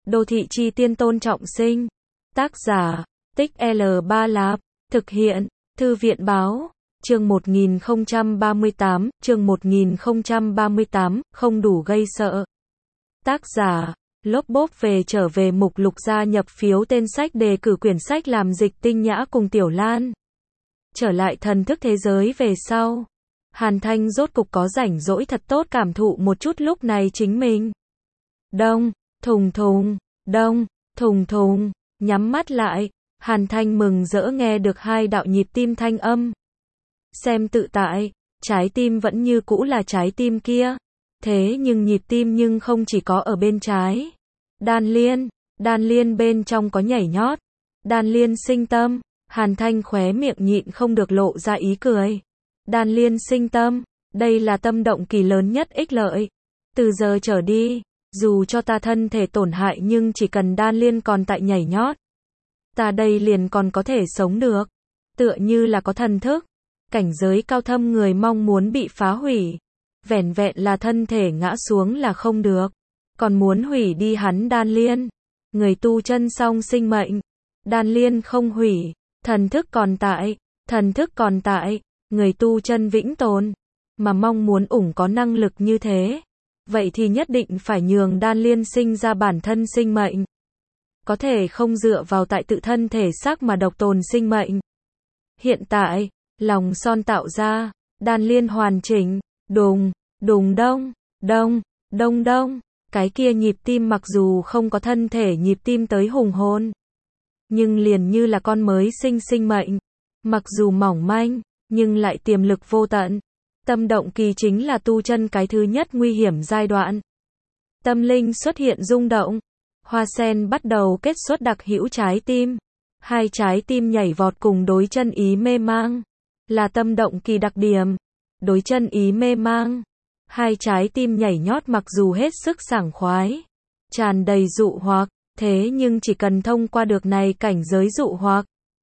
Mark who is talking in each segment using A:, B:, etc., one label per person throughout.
A: Đô thị chi tiên Tôn Trọng Sinh. Tác giả, Tích L3 Lạp. Thực hiện, Thư viện báo. Chương 1038, chương 1038, không đủ gây sợ. Tác giả, Lốp Bốp về trở về mục lục gia nhập phiếu tên sách đề cử quyển sách làm dịch Tinh Nhã cùng Tiểu Lan. Trở lại thần thức thế giới về sau. Hàn Thanh rốt cục có rảnh rỗi thật tốt cảm thụ một chút lúc này chính mình. Đông, thùng thùng, đông, thùng thùng, nhắm mắt lại, Hàn Thanh mừng rỡ nghe được hai đạo nhịp tim thanh âm. Xem tự tại, trái tim vẫn như cũ là trái tim kia. Thế nhưng nhịp tim nhưng không chỉ có ở bên trái. Đan liên bên trong có nhảy nhót. Đan liên sinh tâm, Hàn Thanh khóe miệng nhịn không được lộ ra ý cười. Đan liên sinh tâm, đây là tâm động kỳ lớn nhất ích lợi. Từ giờ trở đi, dù cho ta thân thể tổn hại nhưng chỉ cần đan liên còn tại nhảy nhót, ta đây liền còn có thể sống được. Tựa như là có thần thức, cảnh giới cao thâm người mong muốn bị phá hủy. Vẻn vẹn là thân thể ngã xuống là không được, còn muốn hủy đi hắn đan liên. Người tu chân song sinh mệnh, đan liên không hủy, thần thức còn tại, người tu chân vĩnh tồn, mà mong muốn có năng lực như thế, vậy thì nhất định phải nhường đan liên sinh ra bản thân sinh mệnh. Có thể không dựa vào tại tự thân thể xác mà độc tồn sinh mệnh. Hiện tại, lòng son tạo ra, đan liên hoàn chỉnh, đùng, đùng đông, đông, đông đông, cái kia nhịp tim mặc dù không có thân thể nhịp tim tới hùng hồn, nhưng liền như là con mới sinh mệnh, mặc dù mỏng manh, nhưng lại tiềm lực vô tận. Tâm động kỳ chính là tu chân cái thứ nhất nguy hiểm giai đoạn. Tâm linh xuất hiện rung động, hoa sen bắt đầu kết xuất đặc hữu trái tim. Hai trái tim nhảy vọt cùng đối chân ý mê mang, là tâm động kỳ đặc điểm. Đối chân ý mê mang, hai trái tim nhảy nhót mặc dù hết sức sảng khoái, tràn đầy dụ hoặc, thế nhưng chỉ cần thông qua được này cảnh giới dụ hoặc,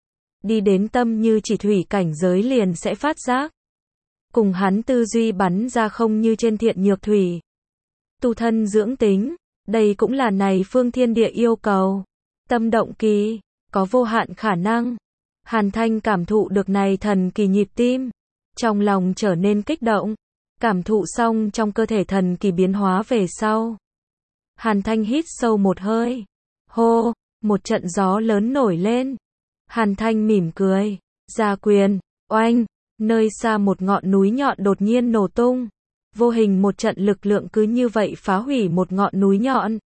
A: đi đến tâm như chỉ thủy cảnh giới liền sẽ phát giác. Cùng hắn tư duy bắn ra không như trên thiện nhược thủy. Tu thân dưỡng tính, đây cũng là này phương thiên địa yêu cầu. Tâm động kỳ, có vô hạn khả năng. Hàn Thanh cảm thụ được này thần kỳ nhịp tim, trong lòng trở nên kích động. Cảm thụ xong trong cơ thể thần kỳ biến hóa về sau, Hàn Thanh hít sâu một hơi. Hô, một trận gió lớn nổi lên. Hàn Thanh mỉm cười, ra quyền, oanh, nơi xa một ngọn núi nhọn đột nhiên nổ tung. Vô hình một trận lực lượng cứ như vậy phá hủy một ngọn núi nhọn.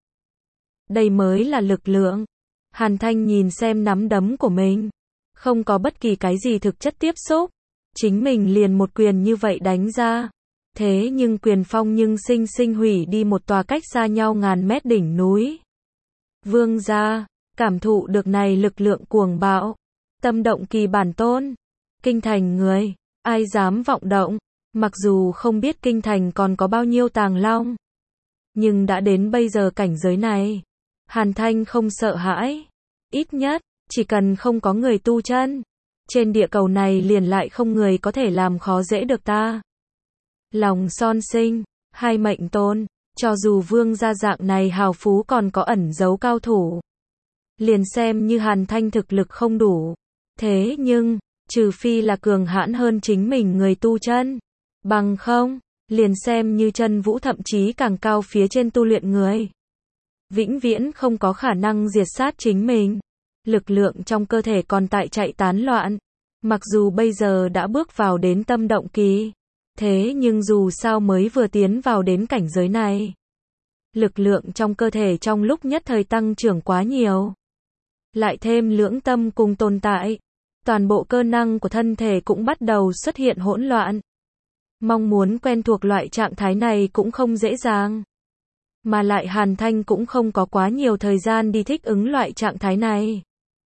A: Đây mới là lực lượng. Hàn Thanh nhìn xem nắm đấm của mình, không có bất kỳ cái gì thực chất tiếp xúc, chính mình liền một quyền như vậy đánh ra. Thế nhưng quyền phong nhưng sinh hủy đi một tòa cách xa nhau ngàn mét đỉnh núi. Vương gia, cảm thụ được này lực lượng cuồng bạo, tâm động kỳ bản tôn, kinh thành người, ai dám vọng động, mặc dù không biết kinh thành còn có bao nhiêu tàng long, nhưng đã đến bây giờ cảnh giới này, Hàn Thanh không sợ hãi, ít nhất, chỉ cần không có người tu chân, trên địa cầu này liền lại không người có thể làm khó dễ được ta. Lòng son sinh, hai mệnh tôn, cho dù vương gia dạng này hào phú còn có ẩn giấu cao thủ, liền xem như Hàn Thanh thực lực không đủ. Thế nhưng, trừ phi là cường hãn hơn chính mình người tu chân, bằng không, liền xem như chân vũ thậm chí càng cao phía trên tu luyện người, vĩnh viễn không có khả năng diệt sát chính mình. Lực lượng trong cơ thể còn tại chạy tán loạn, mặc dù bây giờ đã bước vào đến tâm động kỳ, thế nhưng dù sao mới vừa tiến vào đến cảnh giới này, lực lượng trong cơ thể trong lúc nhất thời tăng trưởng quá nhiều. Lại thêm lưỡng tâm cùng tồn tại, toàn bộ cơ năng của thân thể cũng bắt đầu xuất hiện hỗn loạn. Mong muốn quen thuộc loại trạng thái này cũng không dễ dàng. Mà lại Hàn Thanh cũng không có quá nhiều thời gian đi thích ứng loại trạng thái này.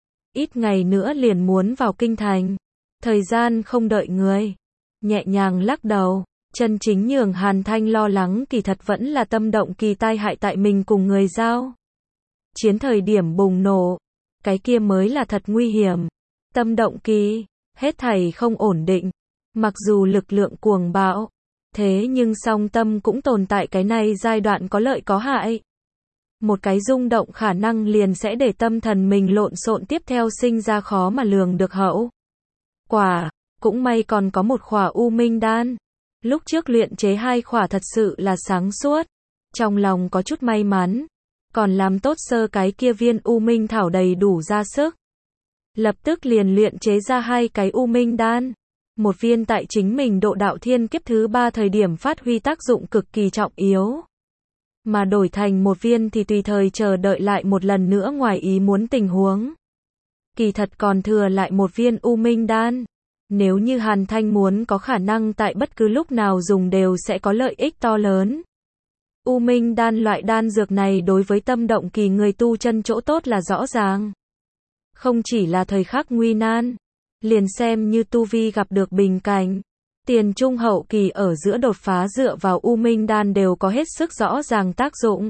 A: Ít ngày nữa liền muốn vào kinh thành, thời gian không đợi người. Nhẹ nhàng lắc đầu, chân chính nhường Hàn Thanh lo lắng kỳ thật vẫn là tâm động kỳ tai hại tại mình cùng người giao chiến thời điểm bùng nổ, cái kia mới là thật nguy hiểm. Tâm động kỳ, hết thảy không ổn định, mặc dù lực lượng cuồng bạo, thế nhưng song tâm cũng tồn tại cái này giai đoạn có lợi có hại. Một cái rung động khả năng liền sẽ để tâm thần mình lộn xộn, tiếp theo sinh ra khó mà lường được hậu quả. Cũng may còn có một khỏa U Minh đan. Lúc trước luyện chế 2 khỏa thật sự là sáng suốt. Trong lòng có chút may mắn. Còn làm tốt sơ cái kia viên U Minh thảo đầy đủ ra sức. Lập tức liền luyện chế ra 2 cái U Minh đan. Một viên tại chính mình độ đạo thiên kiếp thứ 3 thời điểm phát huy tác dụng cực kỳ trọng yếu. Mà đổi thành một viên thì tùy thời chờ đợi lại một lần nữa ngoài ý muốn tình huống. Kỳ thật còn thừa lại một viên U Minh đan. Nếu như Hàn Thanh muốn có khả năng tại bất cứ lúc nào dùng đều sẽ có lợi ích to lớn. U Minh đan loại đan dược này đối với tâm động kỳ người tu chân chỗ tốt là rõ ràng. Không chỉ là thời khắc nguy nan, liền xem như tu vi gặp được bình cảnh, tiền trung hậu kỳ ở giữa đột phá dựa vào U Minh đan đều có hết sức rõ ràng tác dụng.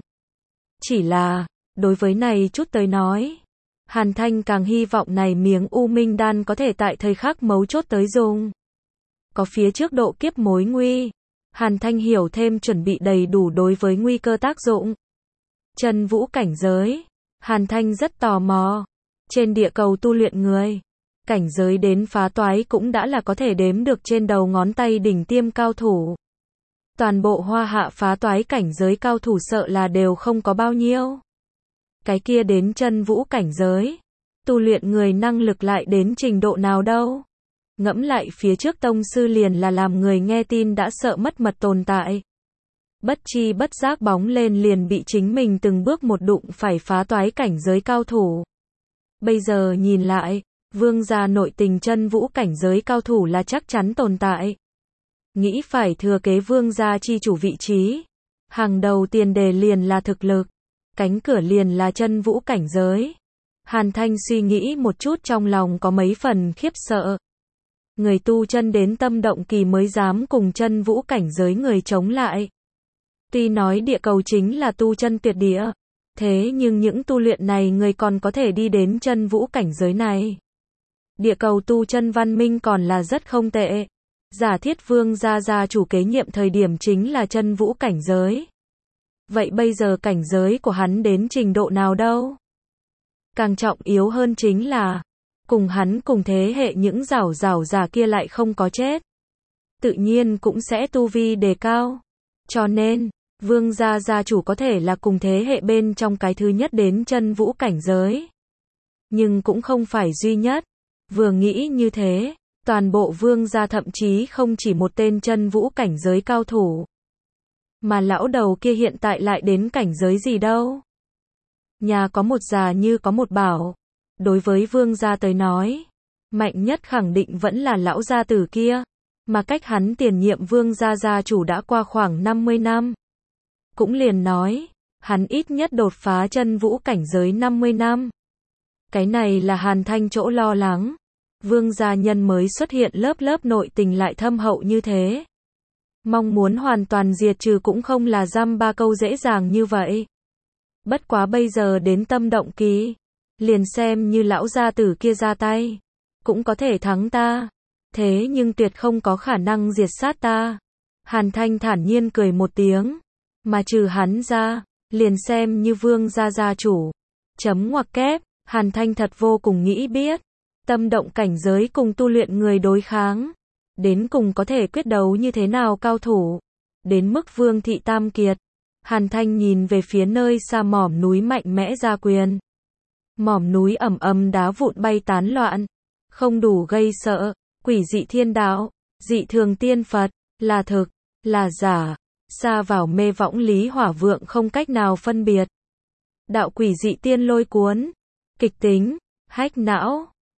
A: Chỉ là, đối với này chút tới nói, Hàn Thanh càng hy vọng này miếng U Minh đan có thể tại thời khắc mấu chốt tới dùng. Có phía trước độ kiếp mối nguy, Hàn Thanh hiểu thêm chuẩn bị đầy đủ đối với nguy cơ tác dụng. Chân vũ cảnh giới, Hàn Thanh rất tò mò. Trên địa cầu tu luyện người, cảnh giới đến phá toái cũng đã là có thể đếm được trên đầu ngón tay đỉnh tiêm cao thủ. Toàn bộ Hoa Hạ phá toái cảnh giới cao thủ sợ là đều không có bao nhiêu. Cái kia đến chân vũ cảnh giới, tu luyện người năng lực lại đến trình độ nào đâu. Ngẫm lại phía trước tông sư liền là làm người nghe tin đã sợ mất mật tồn tại. Bất chi bất giác bóng lên liền bị chính mình từng bước một đụng phải phá toái cảnh giới cao thủ. Bây giờ nhìn lại, vương gia nội tình chân vũ cảnh giới cao thủ là chắc chắn tồn tại. Nghĩ phải thừa kế vương gia chi chủ vị trí. Hàng đầu tiền đề liền là thực lực. Cánh cửa liền là chân vũ cảnh giới. Hàn Thanh suy nghĩ một chút trong lòng có mấy phần khiếp sợ. Người tu chân đến tâm động kỳ mới dám cùng chân vũ cảnh giới người chống lại. Tuy nói địa cầu chính là tu chân tuyệt địa. Thế nhưng những tu luyện này người còn có thể đi đến chân vũ cảnh giới này. Địa cầu tu chân văn minh còn là rất không tệ. Giả thiết vương gia chủ kế nhiệm thời điểm chính là chân vũ cảnh giới. Vậy bây giờ cảnh giới của hắn đến trình độ nào đâu? Càng trọng yếu hơn chính là, cùng hắn cùng thế hệ những rảo giả kia lại không có chết. Tự nhiên cũng sẽ tu vi đề cao. Cho nên, vương gia chủ có thể là cùng thế hệ bên trong cái thứ nhất đến chân vũ cảnh giới. Nhưng cũng không phải duy nhất. Vừa nghĩ như thế, toàn bộ vương gia thậm chí không chỉ một tên chân vũ cảnh giới cao thủ. Mà lão đầu kia hiện tại lại đến cảnh giới gì đâu? Nhà có một già như có một bảo. Đối với vương gia tới nói, mạnh nhất khẳng định vẫn là lão gia tử kia. Mà cách hắn tiền nhiệm vương gia chủ đã qua khoảng 50 năm. Cũng liền nói, hắn ít nhất đột phá chân vũ cảnh giới 50 năm. Cái này là Hàn Thanh chỗ lo lắng. Vương gia nhân mới xuất hiện lớp nội tình lại thâm hậu như thế. Mong muốn hoàn toàn diệt trừ cũng không là dăm ba câu dễ dàng như vậy. Bất quá bây giờ đến tâm động kỳ, liền xem như lão gia tử kia ra tay, cũng có thể thắng ta. Thế nhưng tuyệt không có khả năng diệt sát ta. Hàn Thanh thản nhiên cười một tiếng. Mà trừ hắn ra, liền xem như vương gia chủ. Chấm ngoặc kép, Hàn Thanh thật vô cùng nghĩ biết. Tâm động cảnh giới cùng tu luyện người đối kháng. Đến cùng có thể quyết đấu như thế nào cao thủ. Đến mức vương thị tam kiệt. Hàn Thanh nhìn về phía nơi xa mỏm núi mạnh mẽ ra quyền. Mỏm núi ầm ầm đá vụn bay tán loạn. Không đủ gây sợ. Quỷ dị thiên đạo, dị thường tiên Phật, là thực, là giả. Xa vào mê võng lý hỏa vượng không cách nào phân biệt. Đạo quỷ dị tiên lôi cuốn. Kịch tính, hách não,